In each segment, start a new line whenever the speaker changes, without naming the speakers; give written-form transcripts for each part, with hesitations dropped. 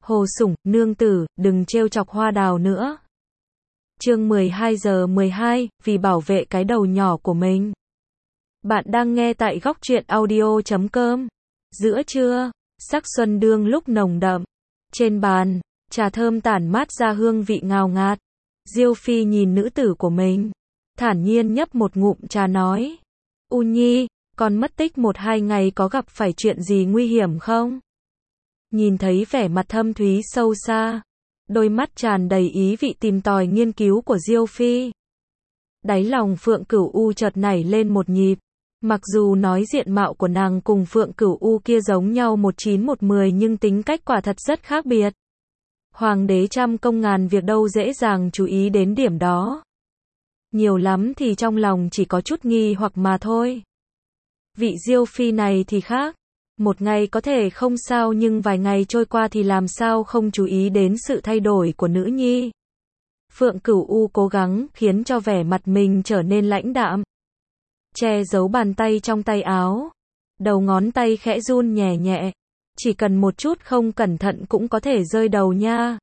Hồ Sủng, nương tử, đừng trêu chọc Hoa Đào nữa. Chương 12 giờ 12, vì bảo vệ cái đầu nhỏ của mình. Bạn đang nghe tại góc truyện audio.com. Giữa trưa, sắc xuân đương lúc nồng đậm. Trên bàn, trà thơm tản mát ra hương vị ngào ngạt. Diêu Phi nhìn nữ tử của mình, thản nhiên nhấp một ngụm trà nói. U Nhi, con mất tích 1-2 ngày có gặp phải chuyện gì nguy hiểm không? Nhìn thấy vẻ mặt thâm thúy sâu xa, đôi mắt tràn đầy ý vị tìm tòi nghiên cứu của Diêu Phi. Đáy lòng Phượng Cửu U chợt nảy lên một nhịp. Mặc dù nói diện mạo của nàng cùng Phượng Cửu U kia giống nhau 1/9/10 nhưng tính cách quả thật rất khác biệt. Hoàng đế trăm công ngàn việc đâu dễ dàng chú ý đến điểm đó. Nhiều lắm thì trong lòng chỉ có chút nghi hoặc mà thôi. Vị Diêu Phi này thì khác. Một ngày có thể không sao nhưng vài ngày trôi qua thì làm sao không chú ý đến sự thay đổi của nữ nhi. Phượng Cửu U cố gắng khiến cho vẻ mặt mình trở nên lãnh đạm. Che giấu bàn tay trong tay áo. Đầu ngón tay khẽ run nhẹ nhẹ. Chỉ cần một chút không cẩn thận cũng có thể rơi đầu nha.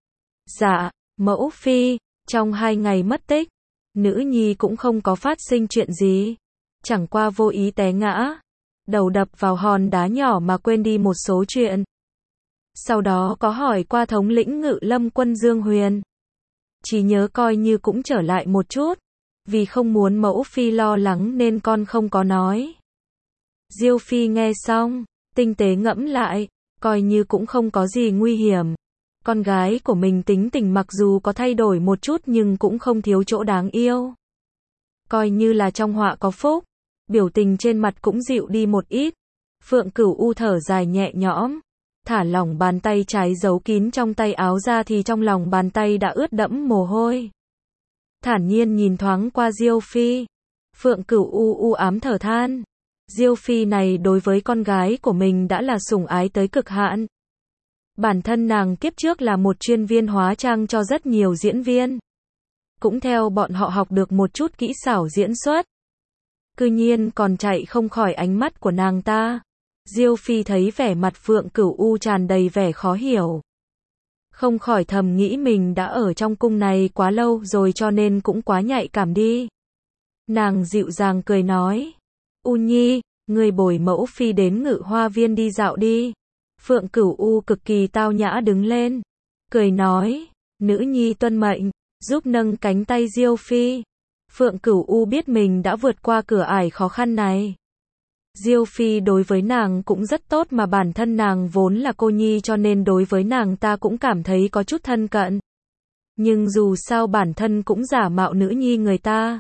Dạ, mẫu phi, trong 2 ngày mất tích, nữ nhi cũng không có phát sinh chuyện gì. Chẳng qua vô ý té ngã. Đầu đập vào hòn đá nhỏ mà quên đi một số chuyện. Sau đó có hỏi qua thống lĩnh Ngự Lâm quân Dương Huyền. Chỉ nhớ coi như cũng trở lại một chút. Vì không muốn mẫu phi lo lắng nên con không có nói. Diêu Phi nghe xong, tinh tế ngẫm lại, coi như cũng không có gì nguy hiểm. Con gái của mình tính tình mặc dù có thay đổi một chút nhưng cũng không thiếu chỗ đáng yêu. Coi như là trong họa có phúc. Biểu tình trên mặt cũng dịu đi một ít. Phượng Cửu U thở dài nhẹ nhõm, thả lỏng bàn tay trái giấu kín trong tay áo ra thì trong lòng bàn tay đã ướt đẫm mồ hôi. Thản nhiên nhìn thoáng qua Diêu Phi. Phượng Cửu U u ám thở than. Diêu Phi này đối với con gái của mình đã là sủng ái tới cực hạn. Bản thân nàng kiếp trước là một chuyên viên hóa trang cho rất nhiều diễn viên. Cũng theo bọn họ học được một chút kỹ xảo diễn xuất. Cư nhiên còn chạy không khỏi ánh mắt của nàng ta. Diêu Phi thấy vẻ mặt Phượng Cửu U tràn đầy vẻ khó hiểu. Không khỏi thầm nghĩ mình đã ở trong cung này quá lâu rồi cho nên cũng quá nhạy cảm đi. Nàng dịu dàng cười nói. U Nhi, người bồi mẫu phi đến Ngự Hoa Viên đi dạo đi. Phượng Cửu U cực kỳ tao nhã đứng lên. Cười nói. Nữ nhi tuân mệnh, giúp nâng cánh tay Diêu Phi. Phượng Cửu U biết mình đã vượt qua cửa ải khó khăn này. Diêu Phi đối với nàng cũng rất tốt mà bản thân nàng vốn là cô nhi cho nên đối với nàng ta cũng cảm thấy có chút thân cận. Nhưng dù sao bản thân cũng giả mạo nữ nhi người ta.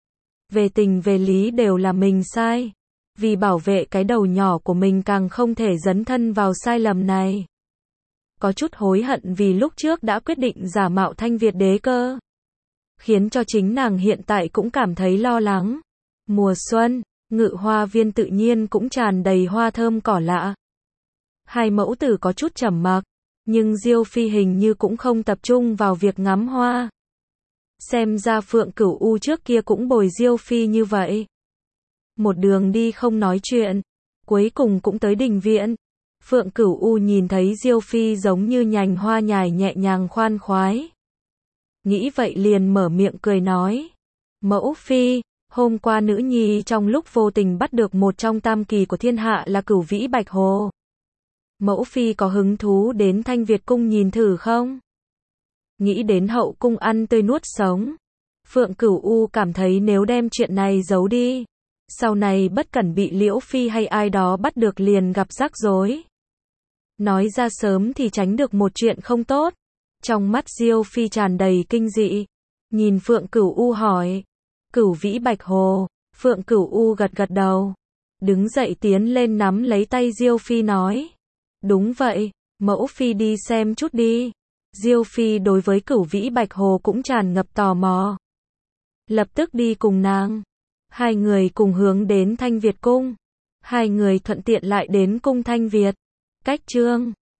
Về tình về lý đều là mình sai. Vì bảo vệ cái đầu nhỏ của mình càng không thể dấn thân vào sai lầm này. Có chút hối hận vì lúc trước đã quyết định giả mạo Thanh Việt đế cơ. Khiến cho chính nàng hiện tại cũng cảm thấy lo lắng. Mùa xuân, Ngự Hoa Viên tự nhiên cũng tràn đầy hoa thơm cỏ lạ. Hai mẫu tử có chút trầm mặc, nhưng Diêu Phi hình như cũng không tập trung vào việc ngắm hoa. Xem ra Phượng Cửu U trước kia cũng bồi Diêu Phi như vậy. Một đường đi không nói chuyện, cuối cùng cũng tới đình viện. Phượng Cửu U nhìn thấy Diêu Phi giống như nhành hoa nhài nhẹ nhàng khoan khoái. Nghĩ vậy liền mở miệng cười nói. Mẫu phi, hôm qua nữ nhi trong lúc vô tình bắt được một trong tam kỳ của thiên hạ là Cửu Vĩ Bạch Hồ. Mẫu phi có hứng thú đến Thanh Việt cung nhìn thử không? Nghĩ đến hậu cung ăn tươi nuốt sống. Phượng Cửu U cảm thấy nếu đem chuyện này giấu đi, sau này bất cẩn bị Liễu Phi hay ai đó bắt được liền gặp rắc rối. Nói ra sớm thì tránh được một chuyện không tốt. Trong mắt Diêu Phi tràn đầy kinh dị. Nhìn Phượng Cửu U hỏi. Cửu Vĩ Bạch Hồ. Phượng Cửu U gật gật đầu. Đứng dậy tiến lên nắm lấy tay Diêu Phi nói. Đúng vậy, mẫu phi đi xem chút đi. Diêu Phi đối với Cửu Vĩ Bạch Hồ cũng tràn ngập tò mò. Lập tức đi cùng nàng. Hai người cùng hướng đến Thanh Việt cung. Hai người thuận tiện lại đến cung Thanh Việt. Cách chương